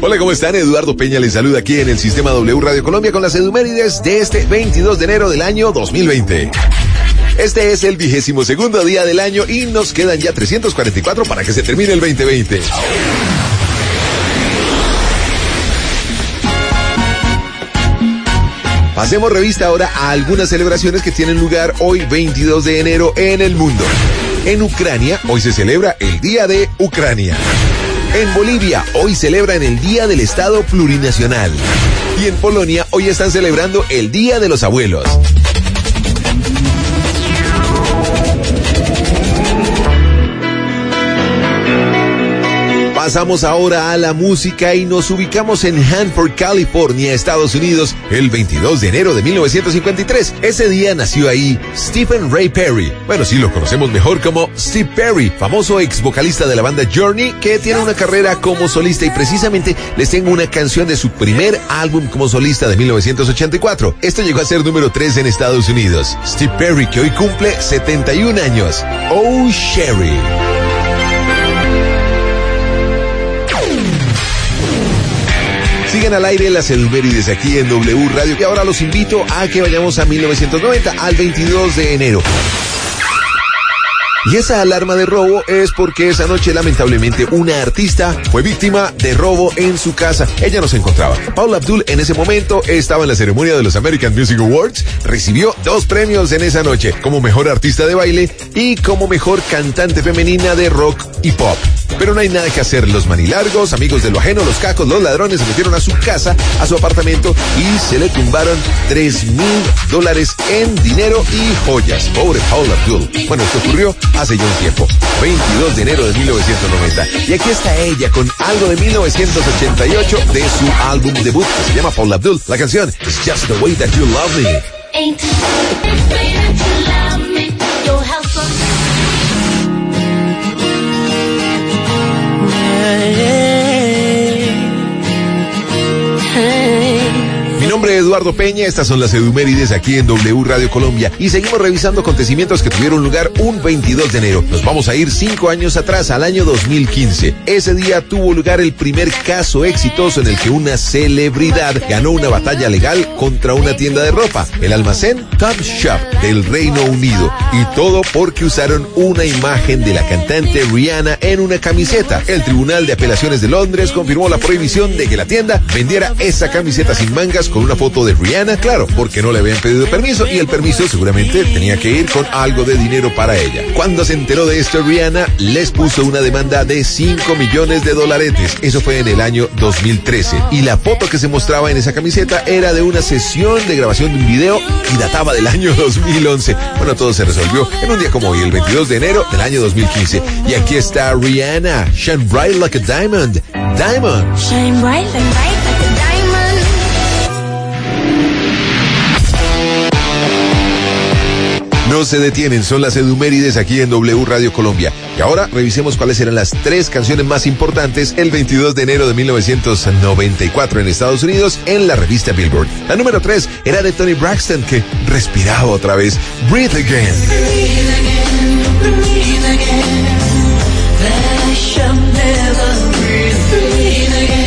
Hola, ¿cómo están? Eduardo Peña les saluda aquí en el Sistema W Radio Colombia con las edumérides de este 22 de enero del año 2020. Este es el 22º día del año y nos quedan ya 344 para que se termine el 2020. Pasemos revista ahora a algunas celebraciones que tienen lugar hoy 22 de enero en el mundo. En Ucrania, hoy se celebra el Día de Ucrania. En Bolivia, hoy celebran el Día del Estado Plurinacional. Y en Polonia, hoy están celebrando el Día de los Abuelos. Pasamos ahora a la música y nos ubicamos en Hanford, California, Estados Unidos, el 22 de enero de 1953. Ese día nació ahí Stephen Ray Perry. Bueno, sí, lo conocemos mejor como Steve Perry, famoso ex vocalista de la banda Journey, que tiene una carrera como solista y precisamente les tengo una canción de su primer álbum como solista de 1984. Esto llegó a ser número 3 en Estados Unidos. Steve Perry, que hoy cumple 71 años. Oh, Sherry. Siguen al aire las edumérides aquí en W Radio y ahora los invito a que vayamos a 1990, al 22 de enero. Y esa alarma de robo es porque esa noche lamentablemente una artista fue víctima de robo en su casa. Ella no se encontraba. Paula Abdul en ese momento estaba en la ceremonia de los American Music Awards. Recibió 2 premios en esa noche, como mejor artista de baile y como mejor cantante femenina de rock y pop. Pero no hay nada que hacer. Los manilargos, amigos de lo ajeno, los cacos, los ladrones se metieron a su casa, a su apartamento y se le tumbaron $3,000 en dinero y joyas. Pobre Paula Abdul. Bueno, esto ocurrió hace ya un tiempo, 22 de enero de 1990. Y aquí está ella con algo de 1988 de su álbum debut que se llama Paula Abdul. La canción It's Just the Way That You Love Me. Ain't the way that you love me, you'll have fun. Mi nombre es Eduardo Peña, estas son las edumérides aquí en W Radio Colombia y seguimos revisando acontecimientos que tuvieron lugar un 22 de enero. Nos vamos a ir 5 años atrás, al año 2015. Ese día tuvo lugar el primer caso exitoso en el que una celebridad ganó una batalla legal contra una tienda de ropa, el almacén Topshop del Reino Unido. Y todo porque usaron una imagen de la cantante Rihanna en una camiseta. El Tribunal de Apelaciones de Londres confirmó la prohibición de que la tienda vendiera esa camiseta sin mangas con una foto de Rihanna, claro, porque no le habían pedido permiso y el permiso seguramente tenía que ir con algo de dinero para ella. Cuando se enteró de esto, Rihanna les puso una demanda de $5 millones. Eso fue en el año 2013 y la foto que se mostraba en esa camiseta era de una sesión de grabación de un video y databa del año 2011. Bueno, todo se resolvió en un día como hoy, el 22 de enero del año 2015. Y aquí está Rihanna, Shine Bright Like a Diamond. Diamond. Shine bright like a diamond. No se detienen, son las edumérides aquí en W Radio Colombia. Y ahora revisemos cuáles eran las 3 canciones más importantes el 22 de enero de 1994 en Estados Unidos en la revista Billboard. La número 3 era de Toni Braxton, que respiraba otra vez. Breathe Again. Breathe again, breathe again. I shall never breathe again.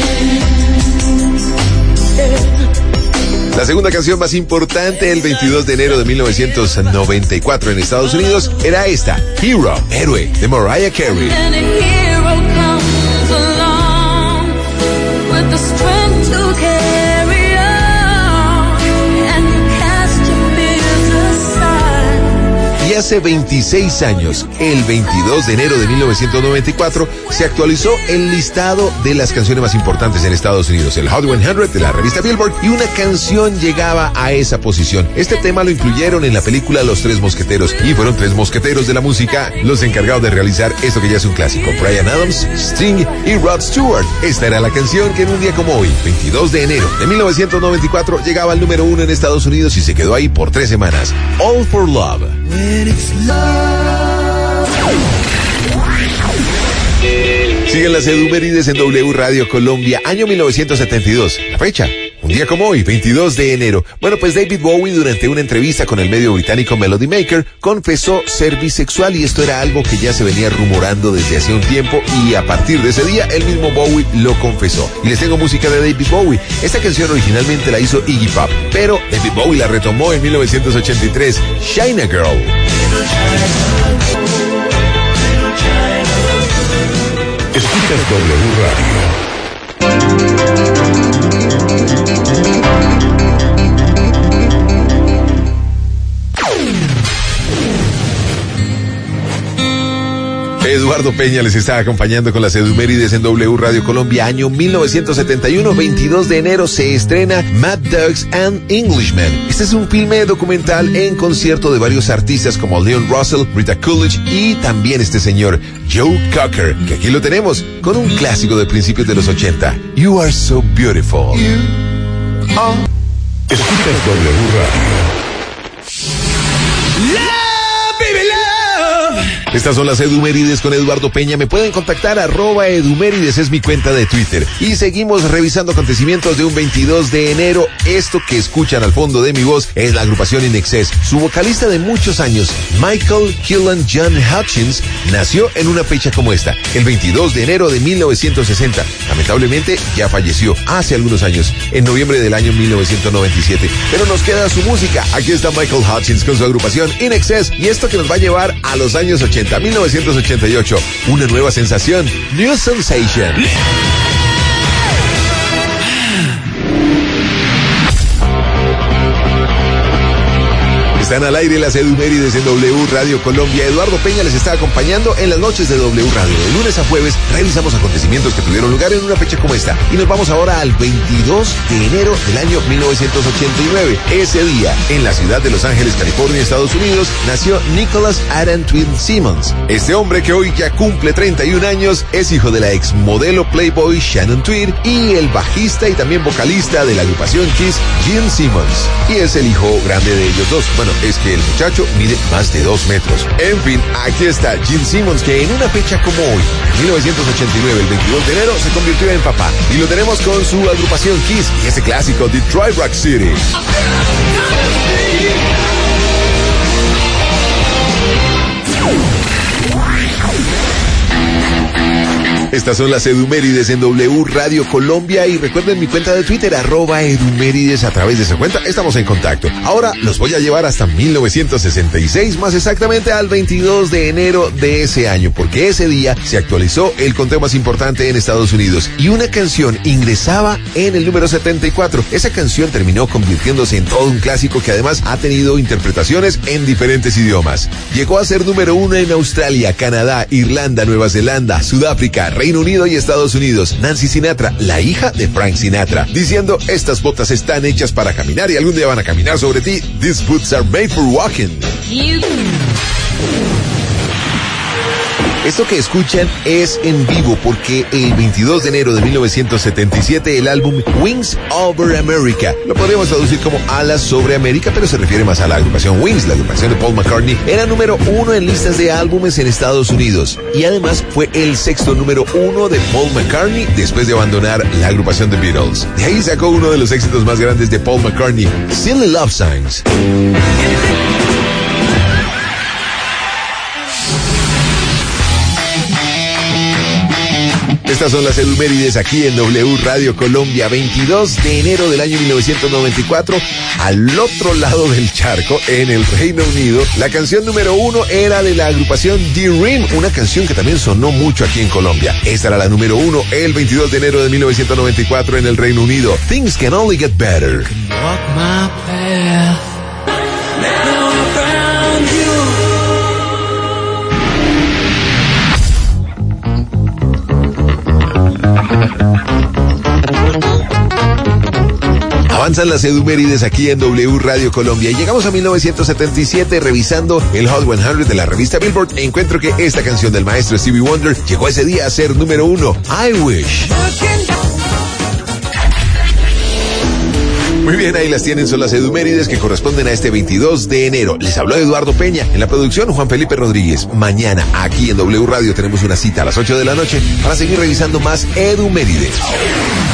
La segunda canción más importante el 22 de enero de 1994 en Estados Unidos era esta, Hero, Héroe, de Mariah Carey. Y hace 26 años, el 22 de enero de 1994, se actualizó el listado de las canciones más importantes en Estados Unidos, el Hot 100 de la revista Billboard, y una canción llegaba a esa posición. Este tema lo incluyeron en la película Los Tres Mosqueteros, y fueron 3 mosqueteros de la música los encargados de realizar esto que ya es un clásico, Bryan Adams, Sting y Rod Stewart. Esta era la canción que en un día como hoy, 22 de enero de 1994, llegaba al número 1 en Estados Unidos y se quedó ahí por 3 semanas. All for Love. Siguen las edumérides en W Radio Colombia, año 1972. La fecha, Un día como hoy, 22 de enero. Bueno, pues David Bowie, durante una entrevista con el medio británico Melody Maker, confesó ser bisexual, y esto era algo que ya se venía rumorando desde hace un tiempo, y a partir de ese día el mismo Bowie lo confesó. Y les tengo música de David Bowie. Esta canción originalmente la hizo Iggy Pop, pero David Bowie la retomó en 1983, China Girl. Escuchas W Radio. Eduardo Peña les está acompañando con las Edumérides en W Radio Colombia. Año 1971, 22 de enero, se estrena Mad Dogs and Englishmen. Este es un filme documental en concierto de varios artistas como Leon Russell, Rita Coolidge y también este señor Joe Cocker, que aquí lo tenemos con un clásico de principios de los 80, You Are So Beautiful. Escuchas W Radio. Estas son las Edumérides con Eduardo Peña. Me pueden contactar, @Edumérides es mi cuenta de Twitter. Y seguimos revisando acontecimientos de un 22 de enero. Esto que escuchan al fondo de mi voz es la agrupación In Excess. Su vocalista de muchos años, Michael Killen John Hutchins, nació en una fecha como esta, el 22 de enero de 1960. Lamentablemente ya falleció hace algunos años, en noviembre del año 1997. Pero nos queda su música. Aquí está Michael Hutchins con su agrupación In Excess, y esto que nos va a llevar a los años 80. 1988, una nueva sensación, New Sensation. Están al aire las Edumérides en W Radio Colombia. Eduardo Peña les está acompañando en las noches de W Radio. De lunes a jueves revisamos acontecimientos que tuvieron lugar en una fecha como esta. Y nos vamos ahora al 22 de enero del año 1989. Ese día, en la ciudad de Los Ángeles, California, Estados Unidos, nació Nicholas Adam Tweed Simmons. Este hombre, que hoy ya cumple 31 años, es hijo de la exmodelo Playboy Shannon Tweed y el bajista y también vocalista de la agrupación Kiss, Gene Simmons. Y es el hijo grande de ellos dos. Bueno, es que el muchacho mide más de 2 metros. En fin, aquí está Gene Simmons, que en una fecha como hoy, 1989, el 22 de enero, se convirtió en papá. Y lo tenemos con su agrupación Kiss y ese clásico, Detroit Rock City. Estas son las Edumérides en W Radio Colombia, y recuerden mi cuenta de Twitter, @Edumérides. A través de esa cuenta estamos en contacto. Ahora los voy a llevar hasta 1966, más exactamente al 22 de enero de ese año, porque ese día se actualizó el conteo más importante en Estados Unidos y una canción ingresaba en el número 74. Esa canción terminó convirtiéndose en todo un clásico que además ha tenido interpretaciones en diferentes idiomas. Llegó a ser número 1 en Australia, Canadá, Irlanda, Nueva Zelanda, Sudáfrica, Reino Unido y Estados Unidos. Nancy Sinatra, la hija de Frank Sinatra, diciendo: estas botas están hechas para caminar y algún día van a caminar sobre ti. These boots are made for walking. Esto que escuchan es en vivo, porque el 22 de enero de 1977 el álbum Wings Over America, lo podríamos traducir como Alas sobre América, pero se refiere más a la agrupación Wings, la agrupación de Paul McCartney, era número 1 en listas de álbumes en Estados Unidos, y además fue el sexto número 1 de Paul McCartney después de abandonar la agrupación The Beatles. De ahí sacó uno de los éxitos más grandes de Paul McCartney, Silly Love Songs. Estas son las Edumérides aquí en W Radio Colombia, 22 de enero del año 1994. Al otro lado del charco, en el Reino Unido, la canción número 1 era de la agrupación D-Rim, una canción que también sonó mucho aquí en Colombia. Esta era la número 1 el 22 de enero de 1994 en el Reino Unido. Things Can Only Get Better. Avanzan las Edumérides aquí en W Radio Colombia y llegamos a 1977 revisando el Hot 100 de la revista Billboard. Encuentro que esta canción del maestro Stevie Wonder llegó ese día a ser número 1, I Wish. Muy bien, ahí las tienen, son las Edumérides que corresponden a este 22 de enero. Les habló Eduardo Peña, en la producción Juan Felipe Rodríguez. Mañana aquí en W Radio tenemos una cita a las 8 de la noche para seguir revisando más Edumérides.